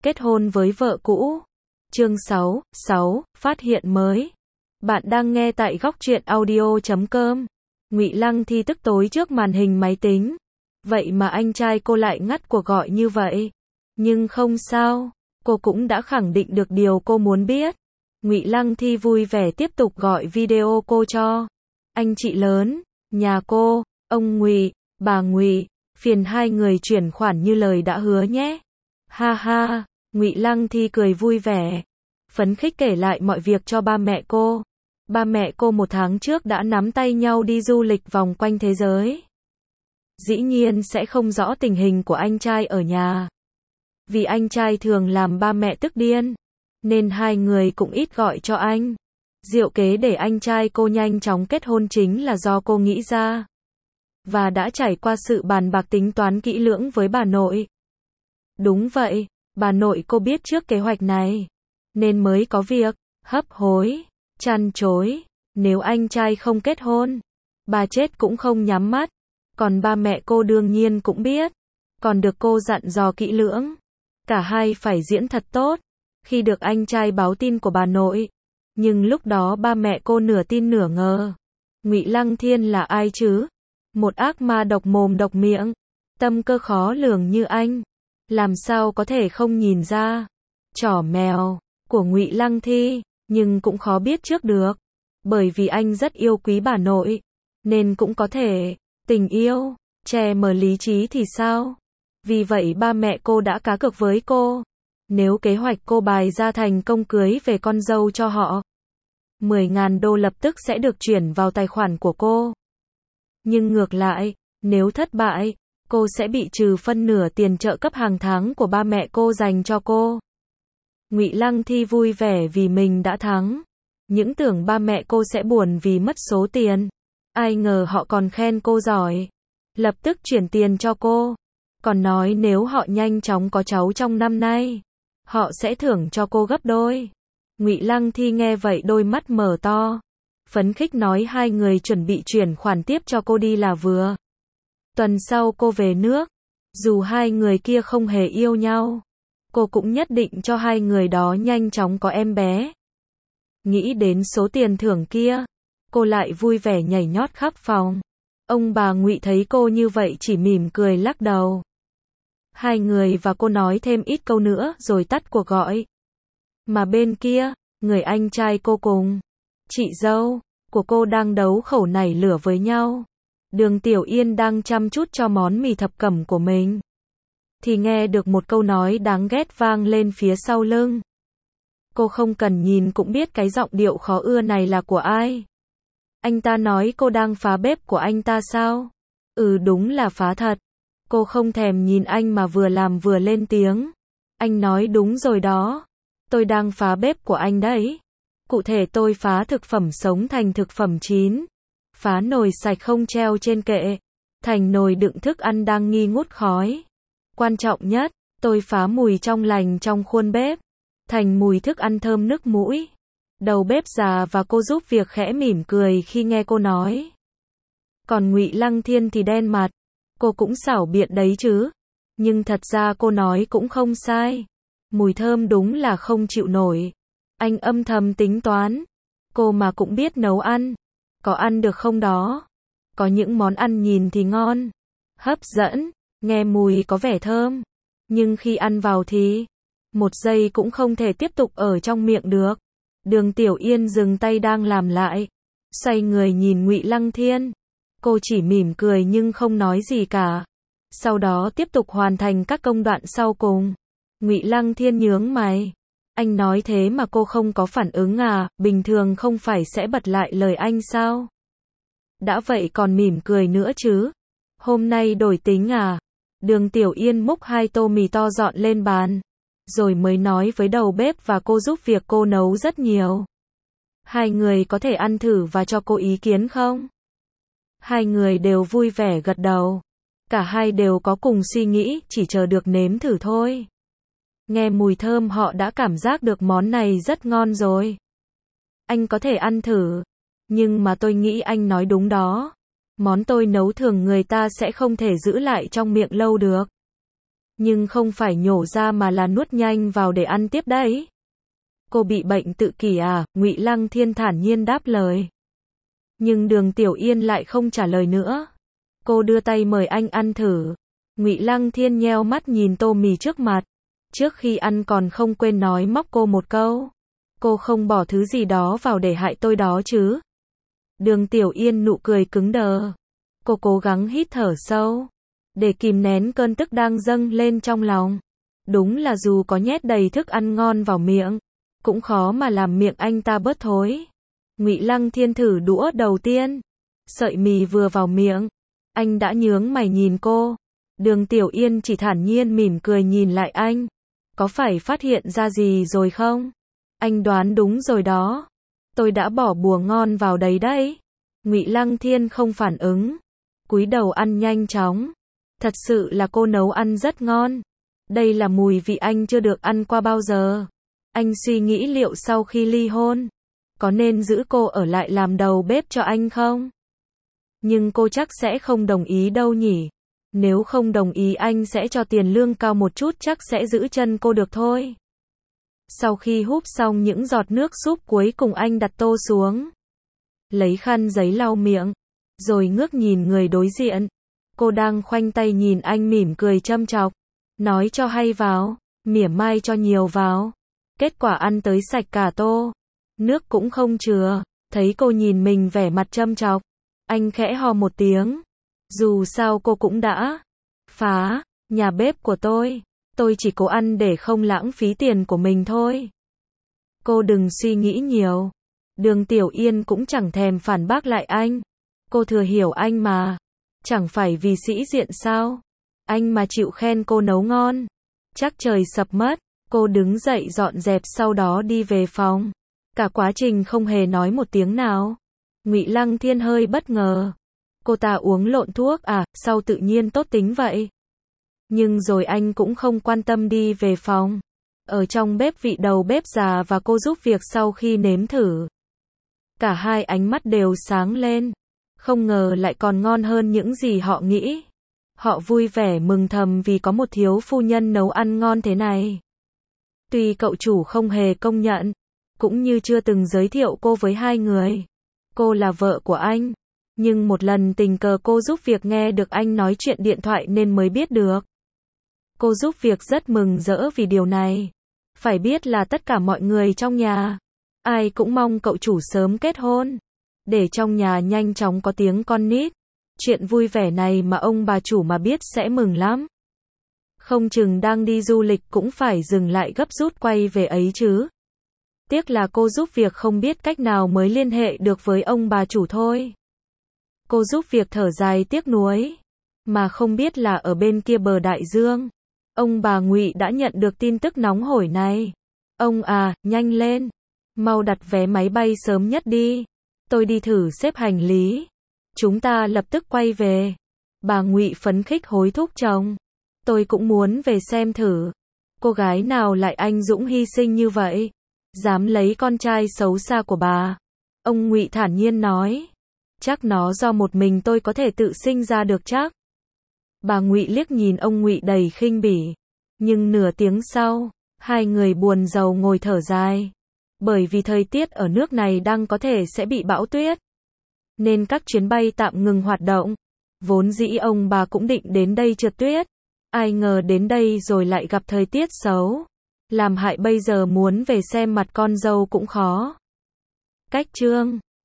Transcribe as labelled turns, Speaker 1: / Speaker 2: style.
Speaker 1: Kết hôn với vợ cũ. Chương 6, phát hiện mới. Bạn đang nghe tại Góc Truyện Audio.com. Ngụy Lăng Thi tức tối trước màn hình máy tính. Vậy mà anh trai cô lại ngắt cuộc gọi như vậy. Nhưng không sao, cô cũng đã khẳng định được điều cô muốn biết. Ngụy Lăng Thi vui vẻ tiếp tục gọi video cô cho anh chị lớn, nhà cô, ông Ngụy, bà Ngụy, phiền hai người chuyển khoản như lời đã hứa nhé. Ha ha, Ngụy Lăng Thi cười vui vẻ, phấn khích kể lại mọi việc cho ba mẹ cô. Ba mẹ cô 1 tháng trước đã nắm tay nhau đi du lịch vòng quanh thế giới. Dĩ nhiên sẽ không rõ tình hình của anh trai ở nhà. Vì anh trai thường làm ba mẹ tức điên, nên hai người cũng ít gọi cho anh. Diệu kế để anh trai cô nhanh chóng kết hôn chính là do cô nghĩ ra. Và đã trải qua sự bàn bạc tính toán kỹ lưỡng với bà nội. Đúng vậy, bà nội cô biết trước kế hoạch này, nên mới có việc hấp hối, chăn chối. Nếu anh trai không kết hôn, bà chết cũng không nhắm mắt. Còn ba mẹ cô đương nhiên cũng biết, còn được cô dặn dò kỹ lưỡng. Cả hai phải diễn thật tốt. Khi được anh trai báo tin của bà nội, nhưng lúc đó ba mẹ cô nửa tin nửa ngờ. Ngụy Lăng Thiên là ai chứ? Một ác ma độc mồm độc miệng, tâm cơ khó lường như anh, làm sao có thể không nhìn ra trò mèo của Ngụy Lăng Thi, nhưng cũng khó biết trước được, bởi vì anh rất yêu quý bà nội, nên cũng có thể tình yêu che mờ lý trí thì sao? Vì vậy ba mẹ cô đã cá cược với cô. Nếu kế hoạch cô bày ra thành công cưới về con dâu cho họ, 10.000 đô lập tức sẽ được chuyển vào tài khoản của cô. Nhưng ngược lại, nếu thất bại, cô sẽ bị trừ phân nửa tiền trợ cấp hàng tháng của ba mẹ cô dành cho cô. Ngụy Lăng Thi vui vẻ vì mình đã thắng. Những tưởng ba mẹ cô sẽ buồn vì mất số tiền. Ai ngờ họ còn khen cô giỏi. Lập tức chuyển tiền cho cô. Còn nói nếu họ nhanh chóng có cháu trong năm nay, họ sẽ thưởng cho cô gấp đôi. Ngụy Lăng Thi nghe vậy đôi mắt mở to, phấn khích nói hai người chuẩn bị chuyển khoản tiếp cho cô đi là vừa. Tuần sau cô về nước, dù hai người kia không hề yêu nhau, cô cũng nhất định cho hai người đó nhanh chóng có em bé. Nghĩ đến số tiền thưởng kia, cô lại vui vẻ nhảy nhót khắp phòng. Ông bà Ngụy thấy cô như vậy chỉ mỉm cười lắc đầu. Hai người và cô nói thêm ít câu nữa rồi tắt cuộc gọi. Mà bên kia, người anh trai cô cùng chị dâu của cô đang đấu khẩu nảy lửa với nhau. Đường Tiểu Yên đang chăm chút cho món mì thập cẩm của mình, thì nghe được một câu nói đáng ghét vang lên phía sau lưng. Cô không cần nhìn cũng biết cái giọng điệu khó ưa này là của ai. Anh ta nói cô đang phá bếp của anh ta sao? Ừ, đúng là phá thật. Cô không thèm nhìn anh mà vừa làm vừa lên tiếng. Anh nói đúng rồi đó. Tôi đang phá bếp của anh đấy. Cụ thể tôi phá thực phẩm sống thành thực phẩm chín. Phá nồi sạch không treo trên kệ thành nồi đựng thức ăn đang nghi ngút khói. Quan trọng nhất, tôi phá mùi trong lành trong khuôn bếp thành mùi thức ăn thơm nức mũi. Đầu bếp già và cô giúp việc khẽ mỉm cười khi nghe cô nói. Còn Ngụy Lăng Thiên thì đen mặt. Cô cũng xảo biện đấy chứ. Nhưng thật ra cô nói cũng không sai. Mùi thơm đúng là không chịu nổi. Anh âm thầm tính toán. Cô mà cũng biết nấu ăn. Có ăn được không đó? Có những món ăn nhìn thì ngon, hấp dẫn, nghe mùi có vẻ thơm. Nhưng khi ăn vào thì 1 giây cũng không thể tiếp tục ở trong miệng được. Đường Tiểu Yên dừng tay đang làm lại, xoay người nhìn Ngụy Lăng Thiên. Cô chỉ mỉm cười nhưng không nói gì cả. Sau đó tiếp tục hoàn thành các công đoạn sau cùng. Ngụy Lăng Thiên nhướng mày. Anh nói thế mà cô không có phản ứng à? Bình thường không phải sẽ bật lại lời anh sao? Đã vậy còn mỉm cười nữa chứ? Hôm nay đổi tính à? Đường Tiểu Yên múc 2 tô mì to dọn lên bàn, rồi mới nói với đầu bếp và cô giúp việc cô nấu rất nhiều. Hai người có thể ăn thử và cho cô ý kiến không? Hai người đều vui vẻ gật đầu. Cả hai đều có cùng suy nghĩ, chỉ chờ được nếm thử thôi. Nghe mùi thơm họ đã cảm giác được món này rất ngon rồi. Anh có thể ăn thử. Nhưng mà tôi nghĩ anh nói đúng đó. Món tôi nấu thường người ta sẽ không thể giữ lại trong miệng lâu được. Nhưng không phải nhổ ra mà là nuốt nhanh vào để ăn tiếp đấy. Cô bị bệnh tự kỷ à? Ngụy Lăng Thiên thản nhiên đáp lời. Nhưng Đường Tiểu Yên lại không trả lời nữa. Cô đưa tay mời anh ăn thử. Ngụy Lăng Thiên nheo mắt nhìn tô mì trước mặt. Trước khi ăn còn không quên nói móc cô một câu. Cô không bỏ thứ gì đó vào để hại tôi đó chứ? Đường Tiểu Yên nụ cười cứng đờ. Cô cố gắng hít thở sâu, để kìm nén cơn tức đang dâng lên trong lòng. Đúng là dù có nhét đầy thức ăn ngon vào miệng, cũng khó mà làm miệng anh ta bớt thối. Ngụy Lăng Thiên thử đũa đầu tiên. Sợi mì vừa vào miệng, anh đã nhướng mày nhìn cô. Đường Tiểu Yên chỉ thản nhiên mỉm cười nhìn lại anh. Có phải phát hiện ra gì rồi không? Anh đoán đúng rồi đó. Tôi đã bỏ bùa ngon vào đấy đấy. Ngụy Lăng Thiên không phản ứng, cúi đầu ăn nhanh chóng. Thật sự là cô nấu ăn rất ngon. Đây là mùi vị anh chưa được ăn qua bao giờ. Anh suy nghĩ liệu sau khi ly hôn, có nên giữ cô ở lại làm đầu bếp cho anh không? Nhưng cô chắc sẽ không đồng ý đâu nhỉ. Nếu không đồng ý anh sẽ cho tiền lương cao một chút, chắc sẽ giữ chân cô được thôi. Sau khi húp xong những giọt nước súp cuối cùng, anh đặt tô xuống, lấy khăn giấy lau miệng, rồi ngước nhìn người đối diện. Cô đang khoanh tay nhìn anh mỉm cười châm chọc. Nói cho hay vào, mỉa mai cho nhiều vào. Kết quả ăn tới sạch cả tô. Nước cũng không chừa. Thấy cô nhìn mình vẻ mặt châm chọc, anh khẽ ho một tiếng. Dù sao cô cũng đã phá nhà bếp của tôi chỉ cố ăn để không lãng phí tiền của mình thôi. Cô đừng suy nghĩ nhiều. Đường Tiểu Yên cũng chẳng thèm phản bác lại anh. Cô thừa hiểu anh mà. Chẳng phải vì sĩ diện sao? Anh mà chịu khen cô nấu ngon, chắc trời sập mất. Cô đứng dậy dọn dẹp sau đó đi về phòng. Cả quá trình không hề nói một tiếng nào. Ngụy Lăng Thiên hơi bất ngờ. Cô ta uống lộn thuốc à, sao tự nhiên tốt tính vậy? Nhưng rồi anh cũng không quan tâm đi về phòng. Ở trong bếp, vị đầu bếp già và cô giúp việc sau khi nếm thử, cả hai ánh mắt đều sáng lên. Không ngờ lại còn ngon hơn những gì họ nghĩ. Họ vui vẻ mừng thầm vì có một thiếu phu nhân nấu ăn ngon thế này. Tuy cậu chủ không hề công nhận, cũng như chưa từng giới thiệu cô với hai người. Cô là vợ của anh. Nhưng một lần tình cờ cô giúp việc nghe được anh nói chuyện điện thoại nên mới biết được. Cô giúp việc rất mừng rỡ vì điều này. Phải biết là tất cả mọi người trong nhà, ai cũng mong cậu chủ sớm kết hôn, để trong nhà nhanh chóng có tiếng con nít. Chuyện vui vẻ này mà ông bà chủ mà biết sẽ mừng lắm. Không chừng đang đi du lịch cũng phải dừng lại gấp rút quay về ấy chứ. Tiếc là cô giúp việc không biết cách nào mới liên hệ được với ông bà chủ thôi. Cô giúp việc thở dài tiếc nuối, mà không biết là ở bên kia bờ đại dương, ông bà Ngụy đã nhận được tin tức nóng hổi này. Ông à, nhanh lên, mau đặt vé máy bay sớm nhất đi. Tôi đi thử xếp hành lý. Chúng ta lập tức quay về. Bà Ngụy phấn khích hối thúc chồng. Tôi cũng muốn về xem thử. Cô gái nào lại anh dũng hy sinh như vậy, dám lấy con trai xấu xa của bà. Ông Ngụy thản nhiên nói. Chắc nó do một mình tôi có thể tự sinh ra được chắc. Bà Ngụy liếc nhìn ông Ngụy đầy khinh bỉ. Nhưng nửa tiếng sau, hai người buồn rầu ngồi thở dài. Bởi vì thời tiết ở nước này đang có thể sẽ bị bão tuyết, nên các chuyến bay tạm ngừng hoạt động. Vốn dĩ ông bà cũng định đến đây trượt tuyết. Ai ngờ đến đây rồi lại gặp thời tiết xấu. Làm hại bây giờ muốn về xem mặt con dâu cũng khó. Cách chương